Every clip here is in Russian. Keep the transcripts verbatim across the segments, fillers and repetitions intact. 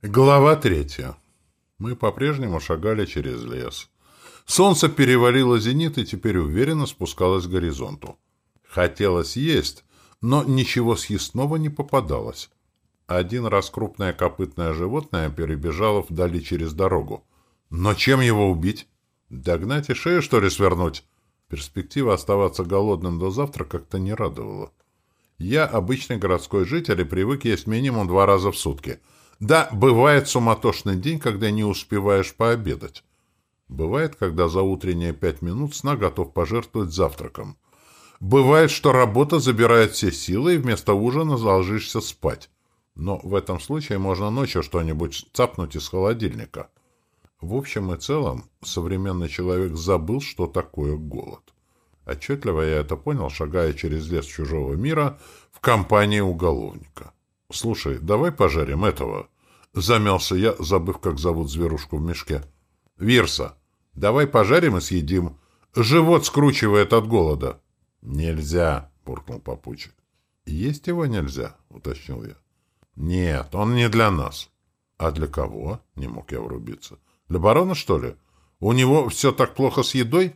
Глава третья. Мы по-прежнему шагали через лес. Солнце перевалило зенит и теперь уверенно спускалось к горизонту. Хотелось есть, но ничего съестного не попадалось. Один раз крупное копытное животное перебежало вдали через дорогу. Но чем его убить? Догнать и шею, что ли, свернуть? Перспектива оставаться голодным до завтра как-то не радовала. Я, обычный городской житель, и привык есть минимум два раза в сутки. Да, бывает суматошный день, когда не успеваешь пообедать. Бывает, когда за утренние пять минут сна готов пожертвовать завтраком. Бывает, что работа забирает все силы, и вместо ужина ложишься спать. Но в этом случае можно ночью что-нибудь цапнуть из холодильника. В общем и целом, современный человек забыл, что такое голод. Отчетливо я это понял, шагая через лес чужого мира в компании уголовника. «Слушай, давай пожарим этого». Замялся я, забыв, как зовут зверушку в мешке. «Вирса, давай пожарим и съедим. Живот скручивает от голода». «Нельзя», — буркнул попутчик. «Есть его нельзя», — уточнил я. «Нет, он не для нас». «А для кого?» — не мог я врубиться. «Для барона, что ли? У него все так плохо с едой?»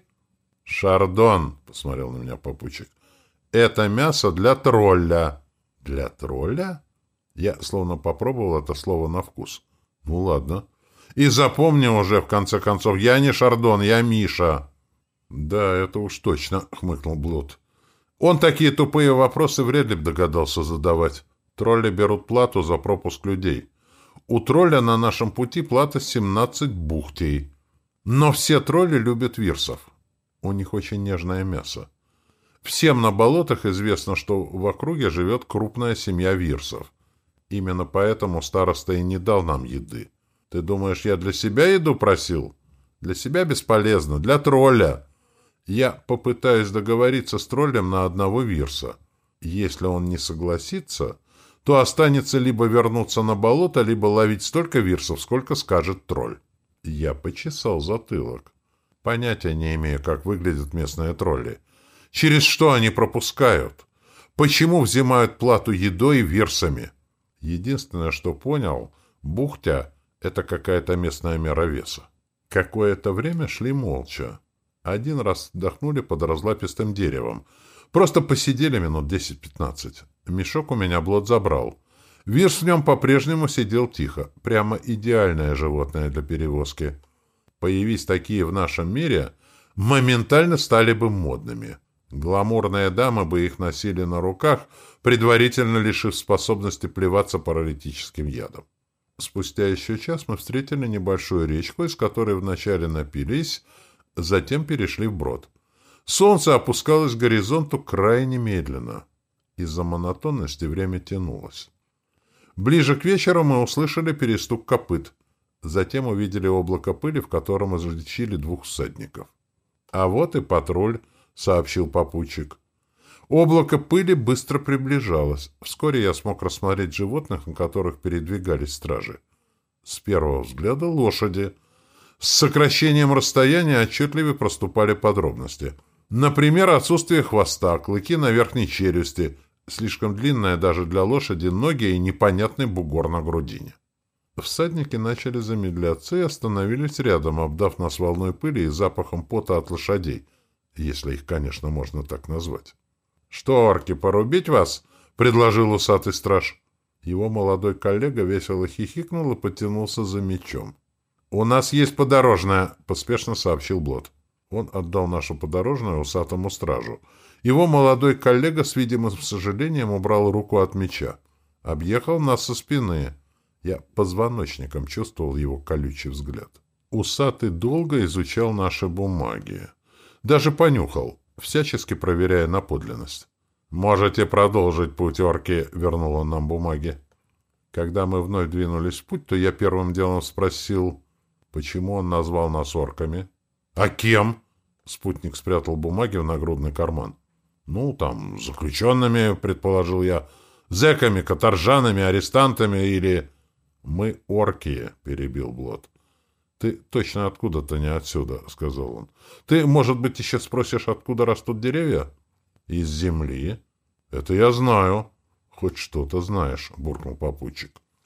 «Шардон», — посмотрел на меня попутчик. «Это мясо для тролля». «Для тролля?» Я словно попробовал это слово на вкус. Ну ладно. И запомни уже, в конце концов, я не Шардон, я Миша. Да, это уж точно, хмыкнул Блуд. Он такие тупые вопросы вряд ли б догадался задавать. Тролли берут плату за пропуск людей. У тролля на нашем пути плата семнадцать бухтей. Но все тролли любят вирсов. У них очень нежное мясо. Всем на болотах известно, что в округе живет крупная семья вирсов. Именно поэтому староста и не дал нам еды. Ты думаешь, я для себя еду просил? Для себя бесполезно, для тролля. Я попытаюсь договориться с троллем на одного вирса. Если он не согласится, то останется либо вернуться на болото, либо ловить столько вирсов, сколько скажет тролль. Я почесал затылок. Понятия не имею, как выглядят местные тролли. Через что они пропускают? Почему взимают плату едой и вирсами? Единственное, что понял, бухтя — это какая-то местная мера веса. Какое-то время шли молча. Один раз отдохнули под разлапистым деревом. Просто посидели минут десять-пятнадцать. Мешок у меня Блод забрал. Вирс в нем по-прежнему сидел тихо. Прямо идеальное животное для перевозки. Появись такие в нашем мире, моментально стали бы модными. Гламурные дамы бы их носили на руках, предварительно лишив способности плеваться паралитическим ядом. Спустя еще час мы встретили небольшую речку, из которой вначале напились, затем перешли вброд. Солнце опускалось к горизонту крайне медленно. Из-за монотонности время тянулось. Ближе к вечеру мы услышали перестук копыт. Затем увидели облако пыли, в котором излечили двух всадников. «А вот и патруль», — сообщил попутчик. Облако пыли быстро приближалось. Вскоре я смог рассмотреть животных, на которых передвигались стражи. С первого взгляда лошади. С сокращением расстояния отчетливо проступали подробности. Например, отсутствие хвоста, клыки на верхней челюсти, слишком длинная даже для лошади ноги и непонятный бугор на грудине. Всадники начали замедляться и остановились рядом, обдав нас волной пыли и запахом пота от лошадей, если их, конечно, можно так назвать. «Что, орки, порубить вас?» — предложил усатый страж. Его молодой коллега весело хихикнул и потянулся за мечом. «У нас есть подорожная», — поспешно сообщил Блод. Он отдал нашу подорожную усатому стражу. Его молодой коллега с видимым сожалением убрал руку от меча. Объехал нас со спины. Я позвоночником чувствовал его колючий взгляд. Усатый долго изучал наши бумаги. Даже понюхал, всячески проверяя на подлинность. «Можете продолжить путь, орки», — вернул он нам бумаги. Когда мы вновь двинулись в путь, то я первым делом спросил, почему он назвал нас орками. «А кем?» — спутник спрятал бумаги в нагрудный карман. «Ну, там, заключенными», — предположил я, «зэками, каторжанами, арестантами или...» «Мы орки», — перебил Блод. «Ты точно откуда-то не отсюда», — сказал он. «Ты, может быть, еще спросишь, откуда растут деревья?» «Из земли». «Это я знаю». «Хоть что-то знаешь», — буркнул попутчик.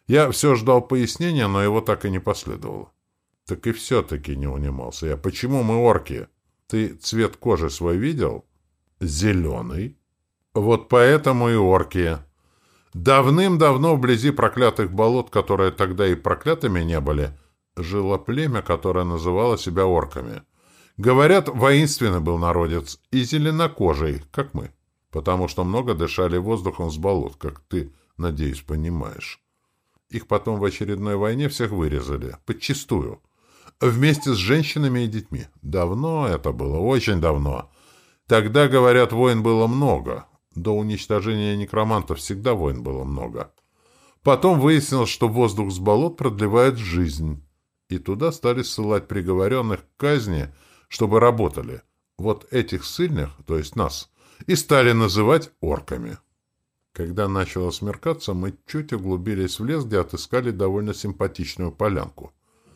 Я все ждал пояснения, но его так и не последовало. Так и все-таки не унимался я. Почему мы орки? Ты цвет кожи свой видел? Зеленый. Вот поэтому и орки. Давным-давно вблизи проклятых болот, которые тогда и проклятыми не были, жило племя, которое называло себя орками. Говорят, воинственный был народец и зеленокожий, как мы, потому что много дышали воздухом с болот, как ты, надеюсь, понимаешь. Их потом в очередной войне всех вырезали, подчистую, вместе с женщинами и детьми. Давно это было, очень давно. Тогда, говорят, войн было много. До уничтожения некромантов всегда войн было много. Потом выяснилось, что воздух с болот продлевает жизнь, и туда стали ссылать приговоренных к казни, чтобы работали. Вот этих ссыльных, то есть нас, и стали называть орками. Когда начало смеркаться, мы чуть углубились в лес, где отыскали довольно симпатичную полянку.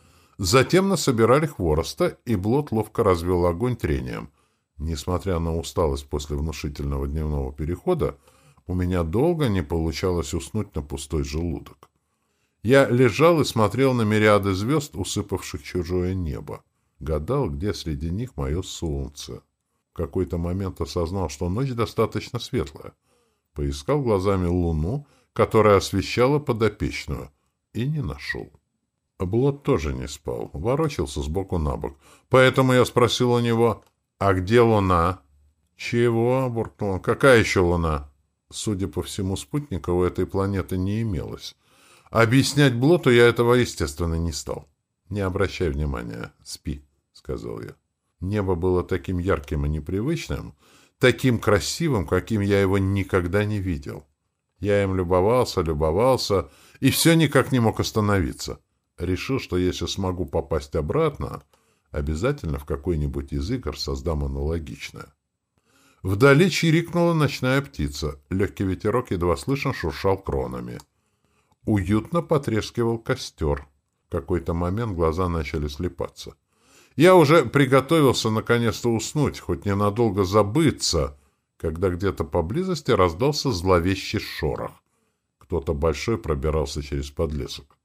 Затем насобирали хвороста, и Блот ловко развел огонь трением. Несмотря на усталость после внушительного дневного перехода, у меня долго не получалось уснуть на пустой желудок. Я лежал и смотрел на мириады звезд, усыпавших чужое небо. Гадал, где среди них мое солнце. В какой-то момент осознал, что ночь достаточно светлая. Поискал глазами луну, которая освещала подопечную, и не нашел. Блот тоже не спал, ворочался сбоку на бок. Поэтому я спросил у него: «А где луна?» «Чего?» — буркнул он. «Какая еще луна?» Судя по всему, спутника у этой планеты не имелось. Объяснять Блоту я этого, естественно, не стал. «Не обращай внимания, спи», — сказал я. Небо было таким ярким и непривычным, таким красивым, каким я его никогда не видел. Я им любовался, любовался, и все никак не мог остановиться. Решил, что если смогу попасть обратно, обязательно в какой-нибудь из игр создам аналогичное. Вдали чирикнула ночная птица. Легкий ветерок едва слышно шуршал кронами. Уютно потрескивал костер. В какой-то момент глаза начали слепаться. Я уже приготовился наконец-то уснуть, хоть ненадолго забыться, когда где-то поблизости раздался зловещий шорох. Кто-то большой пробирался через подлесок.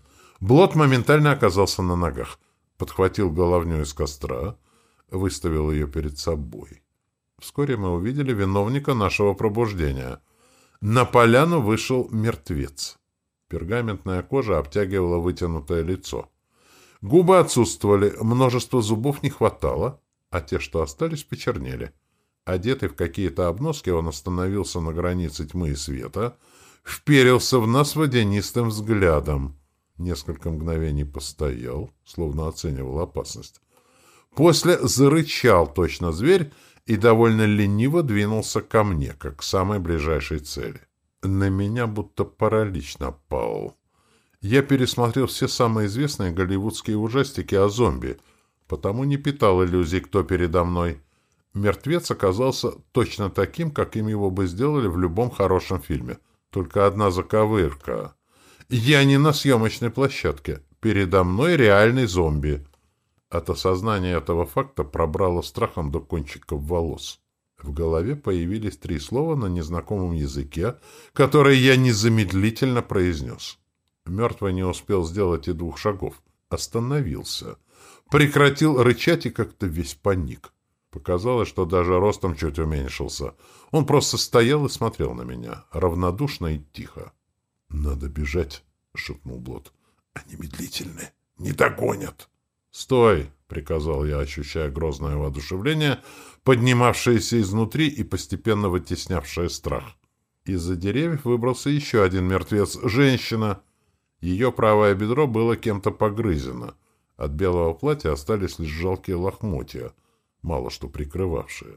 Блот моментально оказался на ногах, подхватил головню из костра, выставил ее перед собой. Вскоре мы увидели виновника нашего пробуждения. На поляну вышел мертвец. Пергаментная кожа обтягивала вытянутое лицо. Губы отсутствовали, множество зубов не хватало, а те, что остались, почернели. Одетый в какие-то обноски, он остановился на границе тьмы и света, вперился в нас водянистым взглядом. Несколько мгновений постоял, словно оценивал опасность. После зарычал точно зверь и довольно лениво двинулся ко мне, как к самой ближайшей цели. На меня будто паралич напал. Я пересмотрел все самые известные голливудские ужастики о зомби, потому не питал иллюзий, кто передо мной. Мертвец оказался точно таким, каким его бы сделали в любом хорошем фильме. Только одна заковырка. Я не на съемочной площадке. Передо мной реальный зомби. От осознания этого факта пробрало страхом до кончиков волос. В голове появились три слова на незнакомом языке, которые я незамедлительно произнес. Мертвый не успел сделать и двух шагов. Остановился. Прекратил рычать и как-то весь паник. Показалось, что даже ростом чуть уменьшился. Он просто стоял и смотрел на меня, равнодушно и тихо. — Надо бежать, — шепнул Блот. — Они медлительны, не догонят. — Стой, — приказал я, ощущая грозное воодушевление, поднимавшееся изнутри и постепенно вытеснявшее страх. Из-за деревьев выбрался еще один мертвец — женщина. Ее правое бедро было кем-то погрызено. От белого платья остались лишь жалкие лохмотья, мало что прикрывавшие.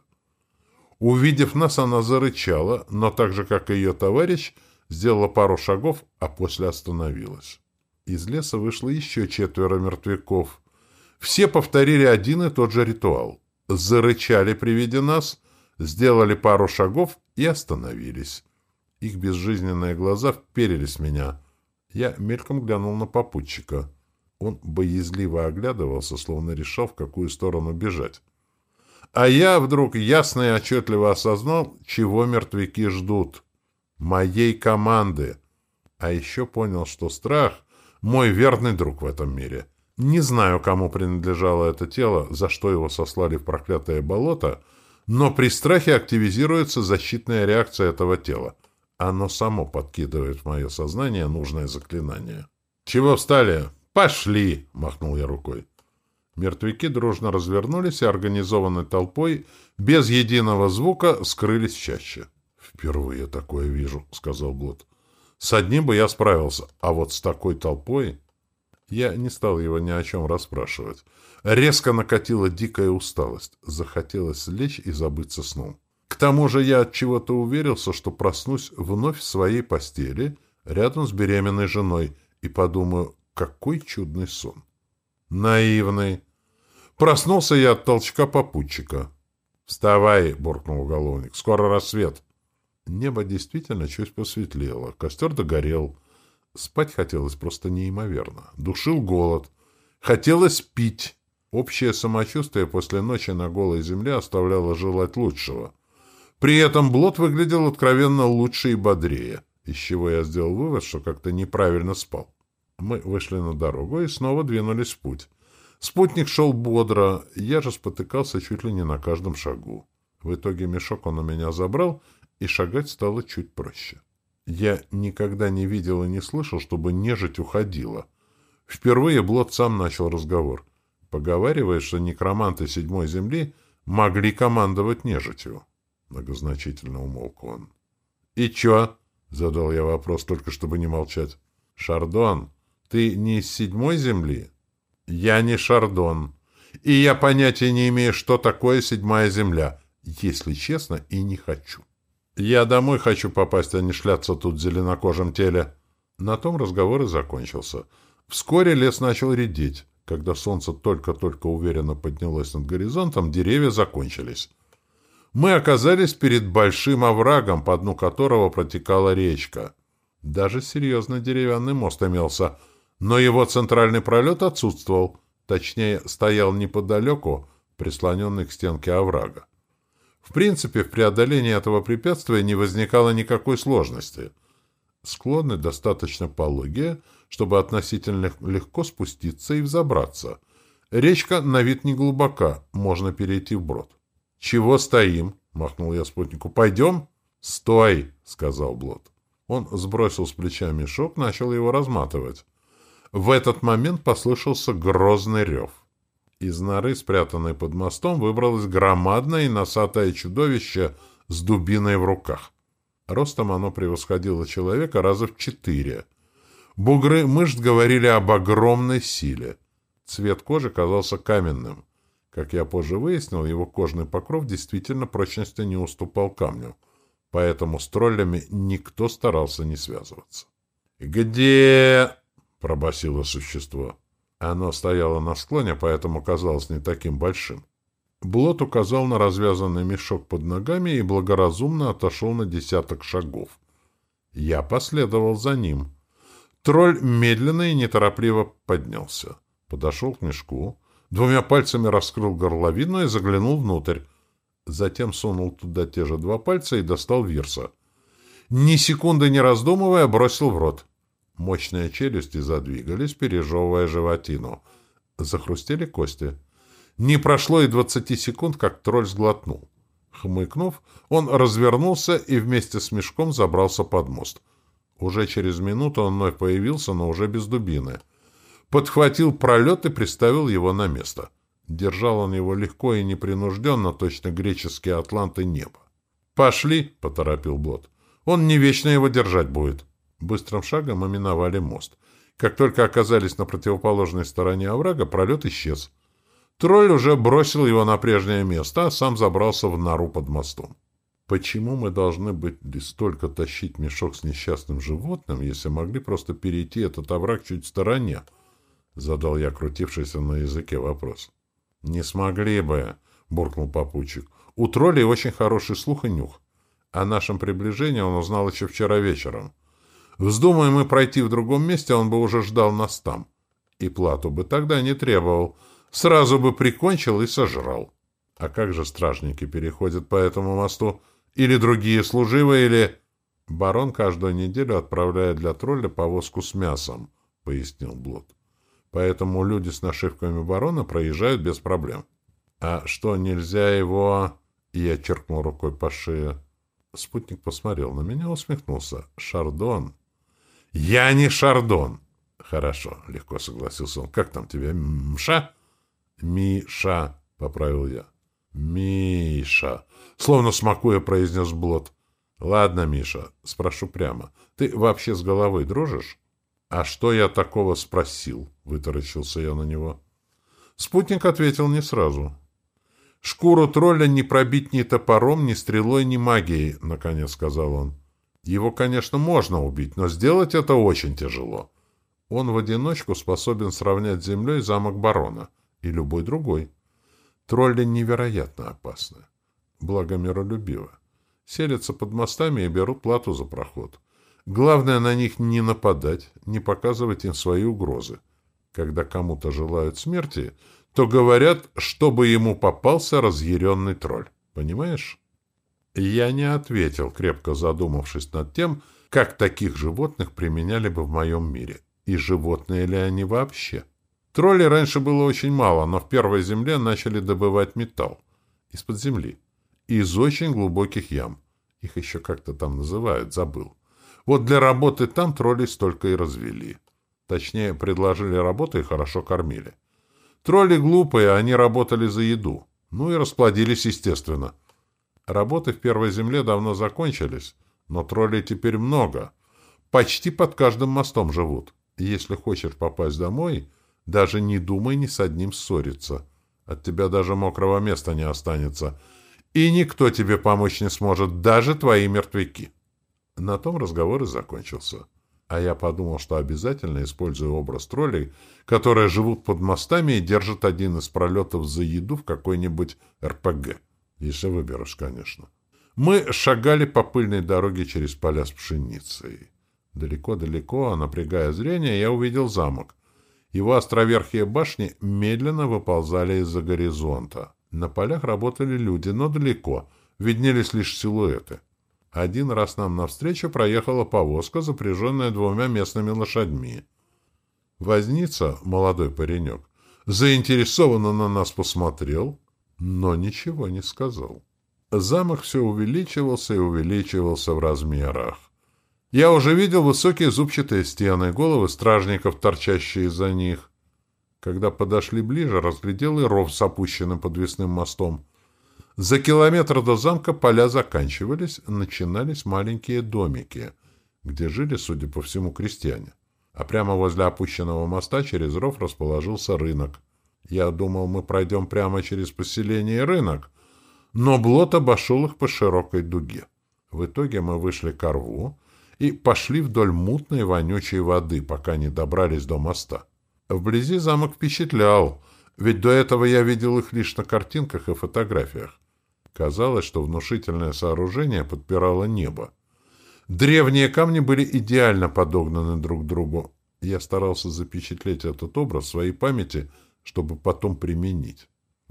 Увидев нас, она зарычала, но так же, как и ее товарищ, сделала пару шагов, а после остановилась. Из леса вышло еще четверо мертвяков. Все повторили один и тот же ритуал. Зарычали при виде нас, сделали пару шагов и остановились. Их безжизненные глаза вперились в меня. Я мельком глянул на попутчика. Он боязливо оглядывался, словно решал, в какую сторону бежать. А я вдруг ясно и отчетливо осознал, чего мертвяки ждут. Моей команды. А еще понял, что страх — мой верный друг в этом мире. Не знаю, кому принадлежало это тело, за что его сослали в проклятое болото, но при страхе активизируется защитная реакция этого тела. Оно само подкидывает в мое сознание нужное заклинание. «Чего встали? Пошли!» — махнул я рукой. Мертвяки дружно развернулись и организованной толпой, без единого звука, скрылись в чаще. «Впервые такое вижу», — сказал Блот. «С одним бы я справился, а вот с такой толпой...» Я не стал его ни о чем расспрашивать. Резко накатила дикая усталость. Захотелось лечь и забыться сном. К тому же я от чего-то уверился, что проснусь вновь в своей постели, рядом с беременной женой, и подумаю, какой чудный сон. Наивный. Проснулся я от толчка попутчика. «Вставай!» — буркнул уголовник. «Скоро рассвет!» Небо действительно чуть посветлело. Костер догорел. Спать хотелось просто неимоверно. Душил голод. Хотелось пить. Общее самочувствие после ночи на голой земле оставляло желать лучшего. При этом Блот выглядел откровенно лучше и бодрее, из чего я сделал вывод, что как-то неправильно спал. Мы вышли на дорогу и снова двинулись в путь. Спутник шел бодро, я же спотыкался чуть ли не на каждом шагу. В итоге мешок он у меня забрал, и шагать стало чуть проще. Я никогда не видел и не слышал, чтобы нежить уходила. Впервые Блот сам начал разговор. Поговаривает, что некроманты седьмой земли могли командовать нежитью. Многозначительно умолк он. «И чё?» — задал я вопрос, только чтобы не молчать. «Шардон, ты не из седьмой земли?» «Я не Шардон. И я понятия не имею, что такое седьмая земля. Если честно, и не хочу. Я домой хочу попасть, а не шляться тут в зеленокожем теле». На том разговор и закончился. Вскоре лес начал редеть. Когда солнце только-только уверенно поднялось над горизонтом, деревья закончились. Мы оказались перед большим оврагом, по дну которого протекала речка. Даже серьезный деревянный мост имелся, но его центральный пролет отсутствовал, точнее, стоял неподалеку, прислоненный к стенке оврага. В принципе, в преодолении этого препятствия не возникало никакой сложности. Склоны достаточно пологие, чтобы относительно легко спуститься и взобраться. Речка на вид не глубока, можно перейти вброд. «Чего стоим?» — махнул я спутнику. «Пойдем?» «Стой!» — сказал Блот. Он сбросил с плеча мешок, начал его разматывать. В этот момент послышался грозный рев. Из норы, спрятанной под мостом, выбралось громадное и носатое чудовище с дубиной в руках. Ростом оно превосходило человека раза в четыре. Бугры мышц говорили об огромной силе. Цвет кожи казался каменным. Как я позже выяснил, его кожный покров действительно прочности не уступал камню, поэтому с троллями никто старался не связываться. «Где?» — пробасило существо. Оно стояло на склоне, поэтому казалось не таким большим. Блот указал на развязанный мешок под ногами и благоразумно отошел на десяток шагов. Я последовал за ним. Тролль медленно и неторопливо поднялся. Подошел к мешку, двумя пальцами раскрыл горловину и заглянул внутрь. Затем сунул туда те же два пальца и достал вирса. Ни секунды не раздумывая, бросил в рот. Мощные челюсти задвигались, пережевывая животину. Захрустели кости. Не прошло и двадцати секунд, как тролль сглотнул. Хмыкнув, он развернулся и вместе с мешком забрался под мост. Уже через минуту он вновь появился, но уже без дубины. Подхватил пролет и приставил его на место. Держал он его легко и непринужденно, точно греческие атланты неба. «Пошли!» — поторопил Блот. «Он не вечно его держать будет». Быстрым шагом мы миновали мост. Как только оказались на противоположной стороне оврага, пролет исчез. Тролль уже бросил его на прежнее место, а сам забрался в нору под мостом. Почему мы должны быть столько тащить мешок с несчастным животным, если могли просто перейти этот овраг чуть в стороне? Задал я крутившийся на языке вопрос. «Не смогли бы», — буркнул попутчик. «У троллей очень хороший слух и нюх. О нашем приближении он узнал еще вчера вечером. Вздумаем мы пройти в другом месте, он бы уже ждал нас там. И плату бы тогда не требовал. Сразу бы прикончил и сожрал. А как же стражники переходят по этому мосту? Или другие служивые, или...» Барон каждую неделю отправляет для тролля повозку с мясом, — пояснил Блот. Поэтому люди с нашивками барона проезжают без проблем. А что, нельзя его... Я черкнул рукой по шее. Спутник посмотрел на меня, усмехнулся. Шардон. Я не Шардон. Хорошо, легко согласился он. Как там тебя? Мша? Миша, поправил я. Миша. Словно смакуя, произнес Блот. Ладно, Миша, спрошу прямо. Ты вообще с головой дружишь? А что я такого спросил? Вытаращился я на него. Спутник ответил не сразу. «Шкуру тролля не пробить ни топором, ни стрелой, ни магией», — наконец сказал он. «Его, конечно, можно убить, но сделать это очень тяжело. Он в одиночку способен сравнять с землей замок барона и любой другой. Тролли невероятно опасны, благо миролюбивы. Селятся под мостами и берут плату за проход. Главное на них не нападать, не показывать им свои угрозы. Когда кому-то желают смерти, то говорят, чтобы ему попался разъяренный тролль. Понимаешь?» Я не ответил, крепко задумавшись над тем, как таких животных применяли бы в моем мире. И животные ли они вообще? Троллей раньше было очень мало, но в первой земле начали добывать металл. Из-под земли. Из очень глубоких ям. Их еще как-то там называют, забыл. Вот для работы там троллей столько и развели. Точнее, предложили работу и хорошо кормили. Тролли глупые, они работали за еду. Ну и расплодились, естественно. Работы в первой земле давно закончились, но троллей теперь много. Почти под каждым мостом живут. Если хочешь попасть домой, даже не думай ни с одним ссориться. От тебя даже мокрого места не останется. И никто тебе помочь не сможет, даже твои мертвяки. На том разговор и закончился. А я подумал, что обязательно использую образ троллей, которые живут под мостами и держат один из пролетов за еду в какой-нибудь эр пэ гэ. Если выберешь, конечно. Мы шагали по пыльной дороге через поля с пшеницей. Далеко-далеко, напрягая зрение, я увидел замок. Его островерхие башни медленно выползали из-за горизонта. На полях работали люди, но далеко. Виднелись лишь силуэты. Один раз нам навстречу проехала повозка, запряженная двумя местными лошадьми. Возница, молодой паренек, заинтересованно на нас посмотрел, но ничего не сказал. Замок все увеличивался и увеличивался в размерах. Я уже видел высокие зубчатые стены, головы стражников, торчащие из-за них. Когда подошли ближе, разглядел и ров с опущенным подвесным мостом. За километр до замка поля заканчивались, начинались маленькие домики, где жили, судя по всему, крестьяне. А прямо возле опущенного моста через ров расположился рынок. Я думал, мы пройдем прямо через поселение и рынок, но Блот обошел их по широкой дуге. В итоге мы вышли к рву и пошли вдоль мутной вонючей воды, пока не добрались до моста. Вблизи замок впечатлял, ведь до этого я видел их лишь на картинках и фотографиях. Казалось, что внушительное сооружение подпирало небо. Древние камни были идеально подогнаны друг к другу. Я старался запечатлеть этот образ в своей памяти, чтобы потом применить.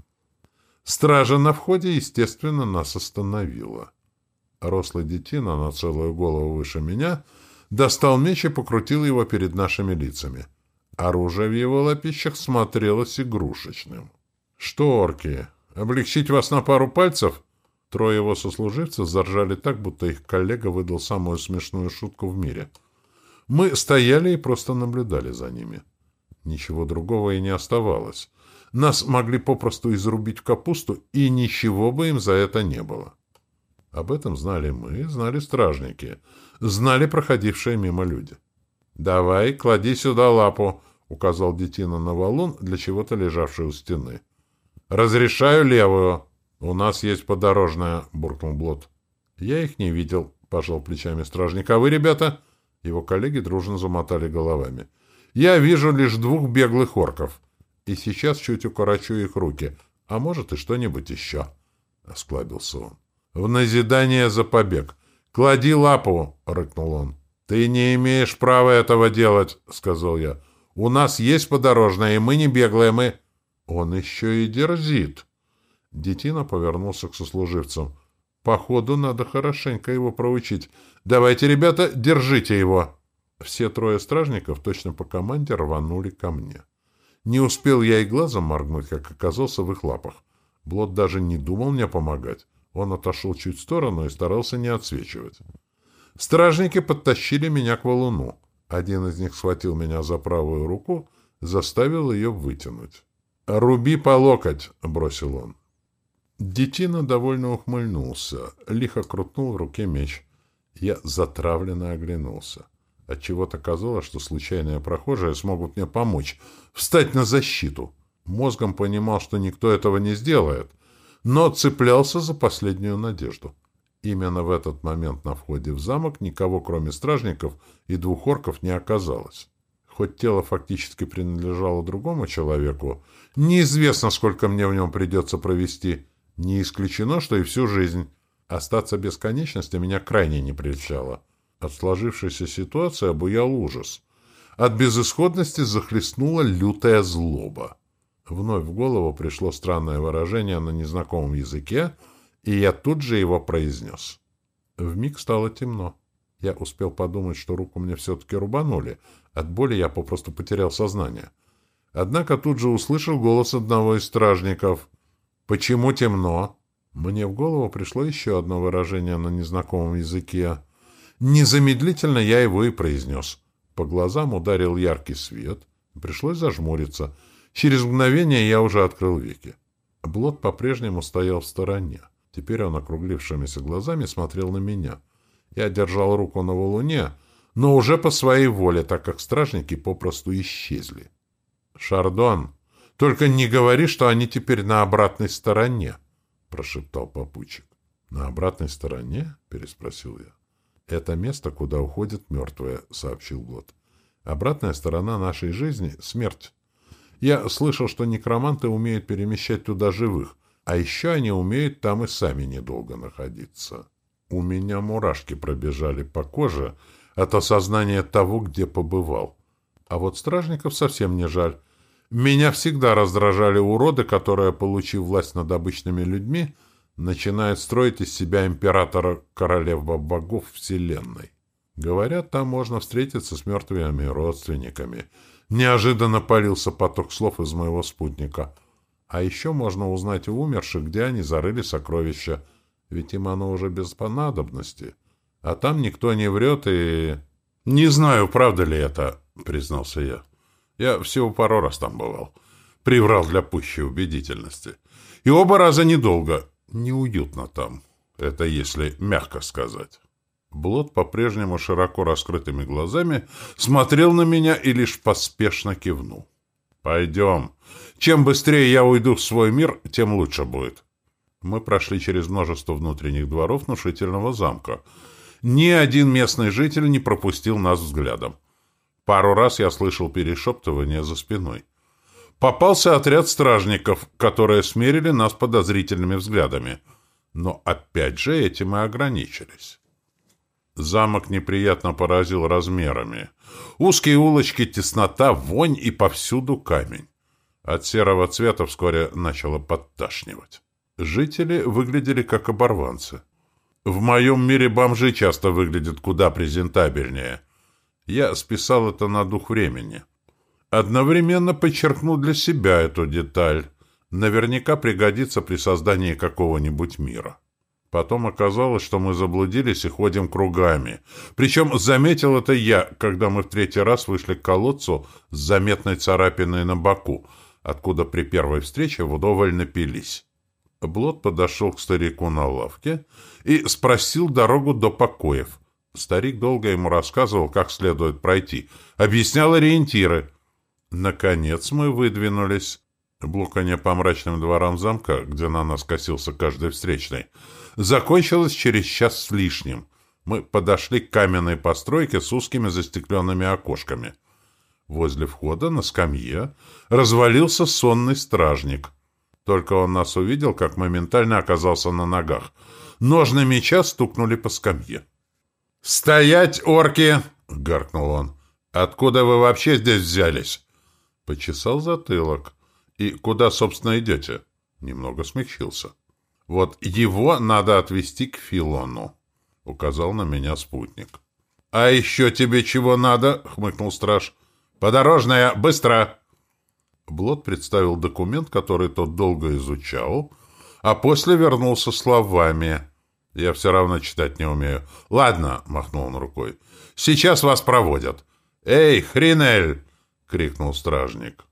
Стража на входе, естественно, нас остановила. Рослый детина на целую голову выше меня достал меч и покрутил его перед нашими лицами. Оружие в его лапищах смотрелось игрушечным. — Что, орки, облегчить вас на пару пальцев? Трое его сослуживцев заржали так, будто их коллега выдал самую смешную шутку в мире. Мы стояли и просто наблюдали за ними. Ничего другого и не оставалось. Нас могли попросту изрубить в капусту, и ничего бы им за это не было. Об этом знали мы, знали стражники, знали проходившие мимо люди. — Давай, клади сюда лапу, — указал детина на валун, для чего-то лежавший у стены. — Разрешаю левую. — У нас есть подорожная, — буркнул Блот. — Я их не видел, — пожал плечами стражник. — А вы, ребята? Его коллеги дружно замотали головами. — Я вижу лишь двух беглых орков. И сейчас чуть укорочу их руки. А может, и что-нибудь еще. — осклабился он. — В назидание за побег. — Клади лапу, — рыкнул он. — Ты не имеешь права этого делать, — сказал я. — У нас есть подорожная, и мы не беглые, мы... — Он еще и дерзит. Детина повернулся к сослуживцам. Походу, надо хорошенько его проучить. Давайте, ребята, держите его. Все трое стражников точно по команде рванули ко мне. Не успел я и глазом моргнуть, как оказался в их лапах. Блот даже не думал мне помогать. Он отошел чуть в сторону и старался не отсвечивать. Стражники подтащили меня к валуну. Один из них схватил меня за правую руку, заставил ее вытянуть. «Руби по локоть!» — бросил он. Детина довольно ухмыльнулся, лихо крутнул в руке меч. Я затравленно оглянулся. Отчего-то казалось, что случайные прохожие смогут мне помочь, встать на защиту. Мозгом понимал, что никто этого не сделает, но цеплялся за последнюю надежду. Именно в этот момент на входе в замок никого, кроме стражников и двух орков, не оказалось. Хоть тело фактически принадлежало другому человеку, неизвестно, сколько мне в нем придется провести. Не исключено, что и всю жизнь. Остаться без конечности меня крайне не прельщало. От сложившейся ситуации обуял ужас. От безысходности захлестнула лютая злоба. Вновь в голову пришло странное выражение на незнакомом языке, и я тут же его произнес. Вмиг стало темно. Я успел подумать, что руку мне все-таки рубанули. От боли я попросту потерял сознание. Однако тут же услышал голос одного из стражников. «Почему темно?» Мне в голову пришло еще одно выражение на незнакомом языке. Незамедлительно я его и произнес. По глазам ударил яркий свет. Пришлось зажмуриться. Через мгновение я уже открыл веки. Блот по-прежнему стоял в стороне. Теперь он округлившимися глазами смотрел на меня. Я держал руку на валуне, но уже по своей воле, так как стражники попросту исчезли. «Шардон, только не говори, что они теперь на обратной стороне», — прошептал попутчик. «На обратной стороне?» — переспросил я. «Это место, куда уходят мертвые», — сообщил Блот. «Обратная сторона нашей жизни — смерть. Я слышал, что некроманты умеют перемещать туда живых, а еще они умеют там и сами недолго находиться. У меня мурашки пробежали по коже от осознания того, где побывал. А вот стражников совсем не жаль. Меня всегда раздражали уроды, которые, получив власть над обычными людьми, начинают строить из себя императора королев богов вселенной. Говорят, там можно встретиться с мертвыми родственниками. Неожиданно полился поток слов из моего спутника. А еще можно узнать у умерших, где они зарыли сокровища, ведь им оно уже без понадобности. А там никто не врет и... «Не знаю, правда ли это», — признался я. «Я всего пару раз там бывал. Приврал для пущей убедительности. И оба раза недолго. Неуютно там. Это если мягко сказать». Блот по-прежнему широко раскрытыми глазами смотрел на меня и лишь поспешно кивнул. «Пойдем. Чем быстрее я уйду в свой мир, тем лучше будет». Мы прошли через множество внутренних дворов внушительного замка. Ни один местный житель не пропустил нас взглядом. Пару раз я слышал перешептывание за спиной. Попался отряд стражников, которые смерили нас подозрительными взглядами. Но опять же этим и ограничились. Замок неприятно поразил размерами. Узкие улочки, теснота, вонь и повсюду камень. От серого цвета вскоре начало подташнивать. Жители выглядели как оборванцы. В моем мире бомжи часто выглядят куда презентабельнее. Я списал это на дух времени. Одновременно подчеркнул для себя эту деталь. Наверняка пригодится при создании какого-нибудь мира. Потом оказалось, что мы заблудились и ходим кругами. Причем заметил это я, когда мы в третий раз вышли к колодцу с заметной царапиной на боку, откуда при первой встрече вдоволь напились. Блот подошел к старику на лавке и спросил дорогу до покоев. Старик долго ему рассказывал, как следует пройти, объяснял ориентиры. Наконец мы выдвинулись. Блуканье по мрачным дворам замка, где на нас косился каждый встречный, закончилось через час с лишним. Мы подошли к каменной постройке с узкими застекленными окошками. Возле входа на скамье развалился сонный стражник. Только он нас увидел, как моментально оказался на ногах. Ножны меча стукнули по скамье. «Стоять, орки!» — гаркнул он. «Откуда вы вообще здесь взялись?» Почесал затылок. «И куда, собственно, идете?» Немного смягчился. Вот его надо отвезти к Филону, — указал на меня спутник. — А еще тебе чего надо? — хмыкнул страж. — Подорожная, быстро! Блот представил документ, который тот долго изучал, а после вернулся словами. — Я все равно читать не умею. — Ладно, — махнул он рукой. — Сейчас вас проводят. — Эй, Хринель! — крикнул стражник.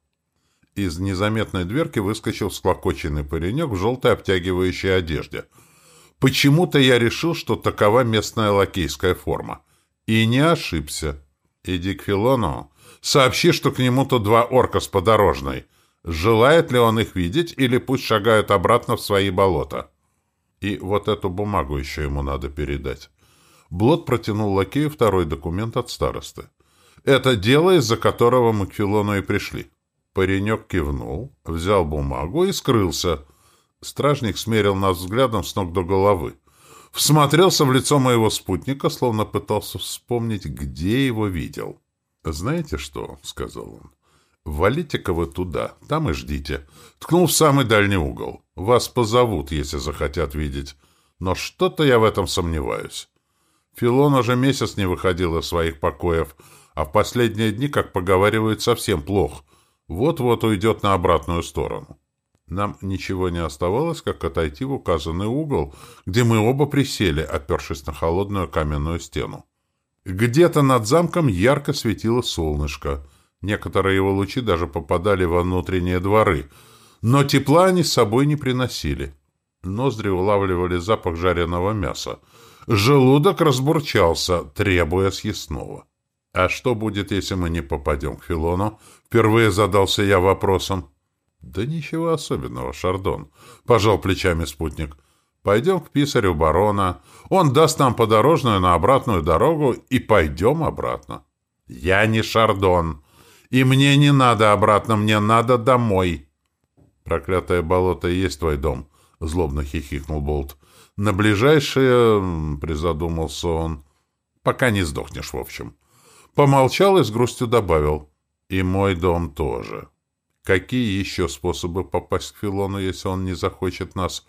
Из незаметной дверки выскочил всклокоченный паренек в желтой обтягивающей одежде. Почему-то я решил, что такова местная лакейская форма. И не ошибся. Иди к Филону, сообщи, что к нему тут два орка с подорожной. Желает ли он их видеть, или пусть шагают обратно в свои болота? И вот эту бумагу еще ему надо передать. Блот протянул лакею второй документ от старосты. Это дело, из-за которого мы к Филону и пришли. Паренек кивнул, взял бумагу и скрылся. Стражник смерил нас взглядом с ног до головы. Всмотрелся в лицо моего спутника, словно пытался вспомнить, где его видел. — Знаете что? — сказал он. — Валите-ка вы туда, там и ждите. Ткнул в самый дальний угол. Вас позовут, если захотят видеть. Но что-то я в этом сомневаюсь. Филон уже месяц не выходил из своих покоев, а в последние дни, как поговаривают, совсем плохо. Вот-вот уйдет на обратную сторону. Нам ничего не оставалось, как отойти в указанный угол, где мы оба присели, опершись на холодную каменную стену. Где-то над замком ярко светило солнышко. Некоторые его лучи даже попадали во внутренние дворы, но тепла они с собой не приносили. Ноздри улавливали запах жареного мяса. Желудок разбурчался, требуя съестного. «А что будет, если мы не попадем к Филону?» Впервые задался я вопросом. «Да ничего особенного, Шардон», — пожал плечами спутник. «Пойдем к писарю барона. Он даст нам подорожную на обратную дорогу, и пойдем обратно». «Я не Шардон, и мне не надо обратно, мне надо домой». «Проклятое болото и есть твой дом», — злобно хихикнул Болт. «На ближайшее...» — призадумался он. «Пока не сдохнешь, в общем». Помолчал и с грустью добавил. «И мой дом тоже». Какие еще способы попасть к Филону, если он не захочет нас?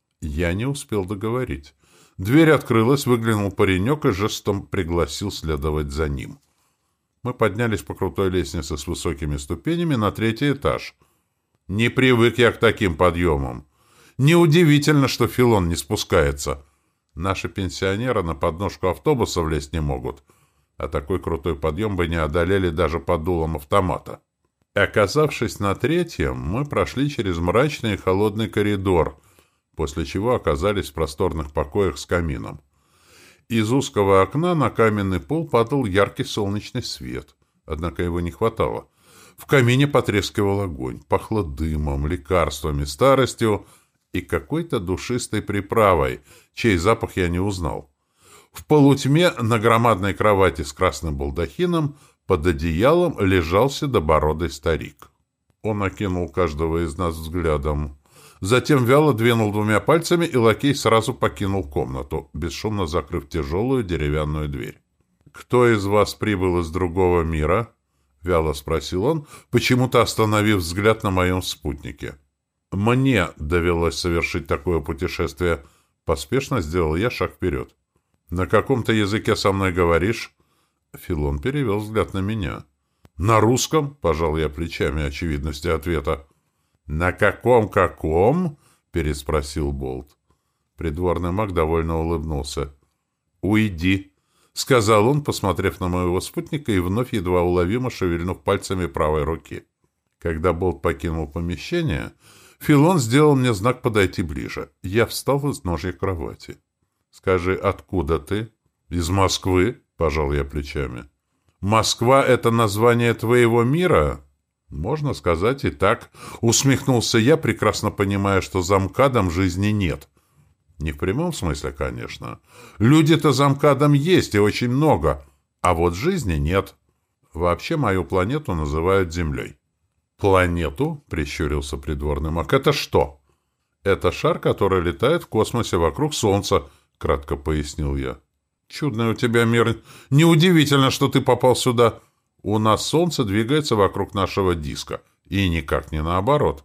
Я не успел договорить. Дверь открылась, выглянул паренек и жестом пригласил следовать за ним. Мы поднялись по крутой лестнице с высокими ступенями на третий этаж. Не привык я к таким подъемам. Неудивительно, что Филон не спускается. Наши пенсионеры на подножку автобуса влезть не могут, а такой крутой подъем бы не одолели даже под дулом автомата. Оказавшись на третьем, мы прошли через мрачный и холодный коридор, после чего оказались в просторных покоях с камином. Из узкого окна на каменный пол падал яркий солнечный свет, однако его не хватало. В камине потрескивал огонь, пахло дымом, лекарствами, старостью и какой-то душистой приправой, чей запах я не узнал. В полутьме на громадной кровати с красным балдахином под одеялом лежал седобородый старик. Он окинул каждого из нас взглядом. Затем вяло двинул двумя пальцами, и лакей сразу покинул комнату, бесшумно закрыв тяжелую деревянную дверь. «Кто из вас прибыл из другого мира?» — вяло спросил он, почему-то остановив взгляд на моем спутнике. «Мне довелось совершить такое путешествие». Поспешно сделал я шаг вперед. «На каком-то языке со мной говоришь?» Филон перевел взгляд на меня. «На русском?» — пожал я плечами очевидности ответа. «На каком-каком?» — переспросил Болт. Придворный маг довольно улыбнулся. «Уйди», — сказал он, посмотрев на моего спутника и вновь едва уловимо шевельнув пальцами правой руки. Когда Болт покинул помещение, Филон сделал мне знак подойти ближе. Я встал из ножья кровати. «Скажи, откуда ты?» «Из Москвы», — пожал я плечами. «Москва — это название твоего мира?» «Можно сказать и так», — усмехнулся я, прекрасно понимая, что за МКАДом жизни нет. Не в прямом смысле, конечно. Люди-то за МКАДом есть, и очень много, а вот жизни нет. Вообще мою планету называют Землей. «Планету?» — прищурился придворный маг. «Это что?» «Это шар, который летает в космосе вокруг Солнца», — кратко пояснил я. «Чудный у тебя мир. Неудивительно, что ты попал сюда. У нас Солнце двигается вокруг нашего диска, и никак не наоборот».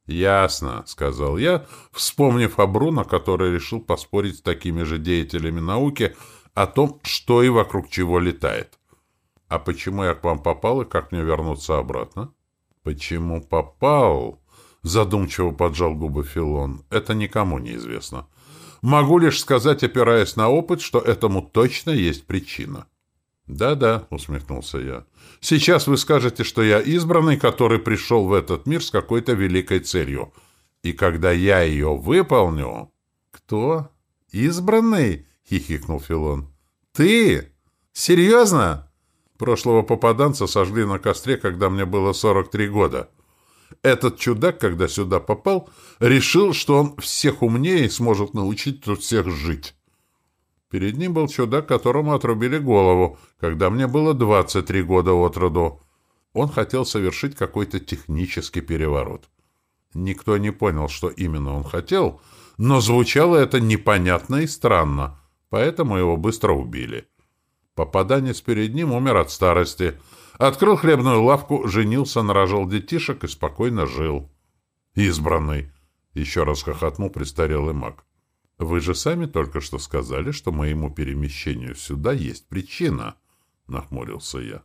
«Ясно», — сказал я, вспомнив о Бруно, который решил поспорить с такими же деятелями науки о том, что и вокруг чего летает. «А почему я к вам попал и как мне вернуться обратно?» «Почему попал?» — задумчиво поджал губы Филон. «Это никому не известно. Могу лишь сказать, опираясь на опыт, что этому точно есть причина». «Да-да», — усмехнулся я. «Сейчас вы скажете, что я избранный, который пришел в этот мир с какой-то великой целью. И когда я ее выполню...» «Кто? Избранный?» — хихикнул Филон. «Ты? Серьезно?» Прошлого попаданца сожгли на костре, когда мне было сорок три года. Этот чудак, когда сюда попал, решил, что он всех умнее и сможет научить тут всех жить. Перед ним был чудак, которому отрубили голову, когда мне было двадцать три года от роду. Он хотел совершить какой-то технический переворот. Никто не понял, что именно он хотел, но звучало это непонятно и странно, поэтому его быстро убили. Попаданец перед ним умер от старости, открыл хлебную лавку, женился, нарожал детишек и спокойно жил. «Избранный!» — еще раз хохотнул престарелый маг. «Вы же сами только что сказали, что моему перемещению сюда есть причина», — нахмурился я.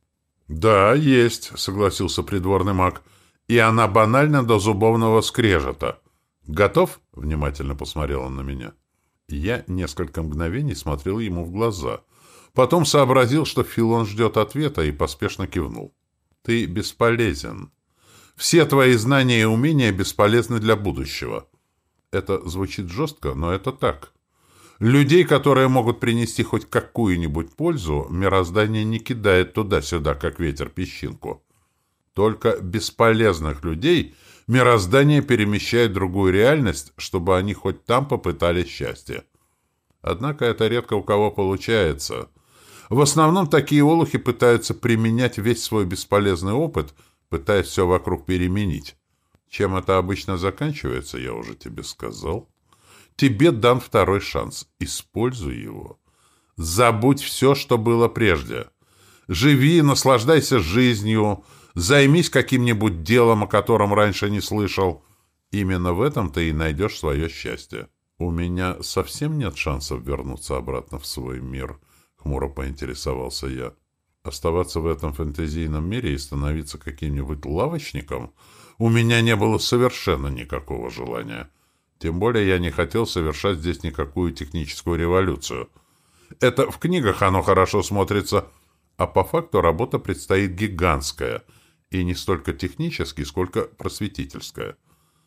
«Да, есть», — согласился придворный маг, — «и она банальна до зубовного скрежета. Готов?» — внимательно посмотрел он на меня. Я несколько мгновений смотрел ему в глаза, потом сообразил, что Филон ждет ответа, и поспешно кивнул. «Ты бесполезен. Все твои знания и умения бесполезны для будущего». Это звучит жестко, но это так. Людей, которые могут принести хоть какую-нибудь пользу, мироздание не кидает туда-сюда, как ветер песчинку. Только бесполезных людей мироздание перемещает в другую реальность, чтобы они хоть там попытались счастье. Однако это редко у кого получается. В основном такие олухи пытаются применять весь свой бесполезный опыт, пытаясь все вокруг переменить. Чем это обычно заканчивается, я уже тебе сказал. Тебе дан второй шанс. Используй его. Забудь все, что было прежде. Живи, наслаждайся жизнью, займись каким-нибудь делом, о котором раньше не слышал. Именно в этом ты и найдешь свое счастье. У меня совсем нет шансов вернуться обратно в свой мир, хмуро поинтересовался я. Оставаться в этом фэнтезийном мире и становиться каким-нибудь лавочником у меня не было совершенно никакого желания. Тем более я не хотел совершать здесь никакую техническую революцию. Это в книгах оно хорошо смотрится, а по факту работа предстоит гигантская, и не столько технически, сколько просветительская.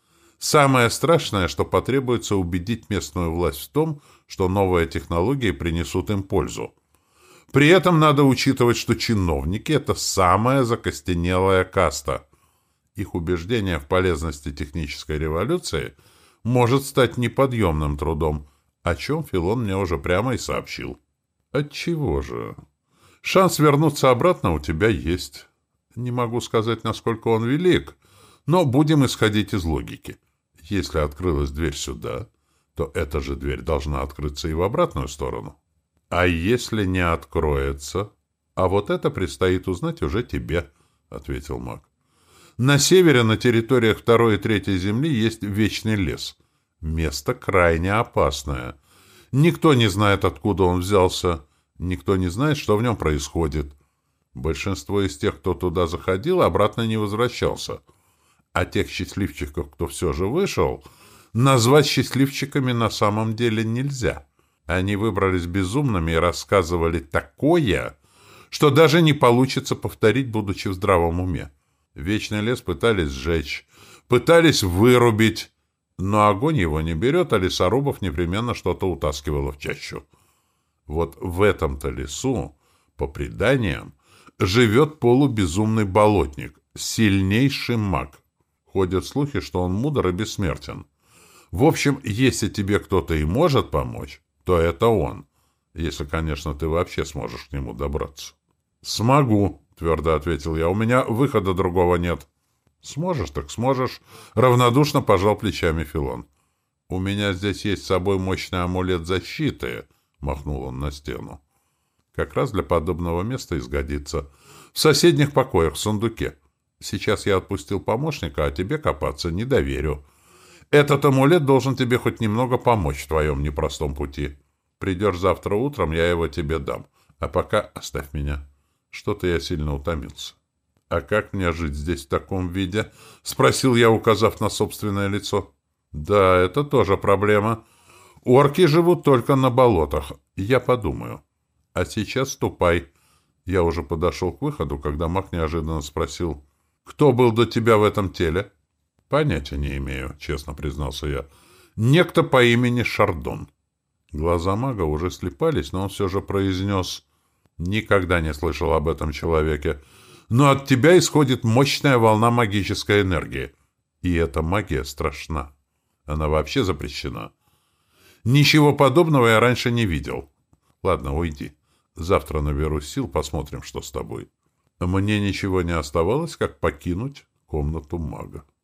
Самое страшное, что потребуется убедить местную власть в том, что новые технологии принесут им пользу. При этом надо учитывать, что чиновники — это самая закостенелая каста. Их убеждение в полезности технической революции может стать неподъемным трудом, о чем Филон мне уже прямо и сообщил. Отчего же? Шанс вернуться обратно у тебя есть. Не могу сказать, насколько он велик, но будем исходить из логики. Если открылась дверь сюда, то эта же дверь должна открыться и в обратную сторону. А если не откроется? А вот это предстоит узнать уже тебе, — ответил маг. На севере, на территориях второй и третьей земли, есть вечный лес. Место крайне опасное. Никто не знает, откуда он взялся. Никто не знает, что в нем происходит. Большинство из тех, кто туда заходил, обратно не возвращался. А тех счастливчиков, кто все же вышел, назвать счастливчиками на самом деле нельзя. Они выбрались безумными и рассказывали такое, что даже не получится повторить, будучи в здравом уме. Вечный лес пытались сжечь, пытались вырубить, но огонь его не берет, а лесорубов непременно что-то утаскивало в чащу. Вот в этом-то лесу, по преданиям, живет полубезумный болотник, сильнейший маг. Ходят слухи, что он мудр и бессмертен. В общем, если тебе кто-то и может помочь, то это он, если, конечно, ты вообще сможешь к нему добраться. «Смогу», — твердо ответил я, — «у меня выхода другого нет». «Сможешь, так сможешь», — равнодушно пожал плечами Филон. «У меня здесь есть с собой мощный амулет защиты», — махнул он на стену. «Как раз для подобного места изгодится. В соседних покоях, в сундуке. Сейчас я отпустил помощника, а тебе копаться не доверю. Этот амулет должен тебе хоть немного помочь в твоем непростом пути. Придешь завтра утром, я его тебе дам. А пока оставь меня. Что-то я сильно утомился. — А как мне жить здесь в таком виде? — спросил я, указав на собственное лицо. — Да, это тоже проблема. Орки живут только на болотах. Я подумаю. А сейчас ступай. Я уже подошел к выходу, когда маг неожиданно спросил: «Кто был до тебя в этом теле?» «Понятия не имею», — честно признался я. «Некто по имени Шардон». Глаза мага уже слепались, но он все же произнес: «Никогда не слышал об этом человеке. Но от тебя исходит мощная волна магической энергии. И эта магия страшна. Она вообще запрещена. Ничего подобного я раньше не видел. Ладно, уйди. Завтра наберу сил, посмотрим, что с тобой». Мне ничего не оставалось, как покинуть комнату мага.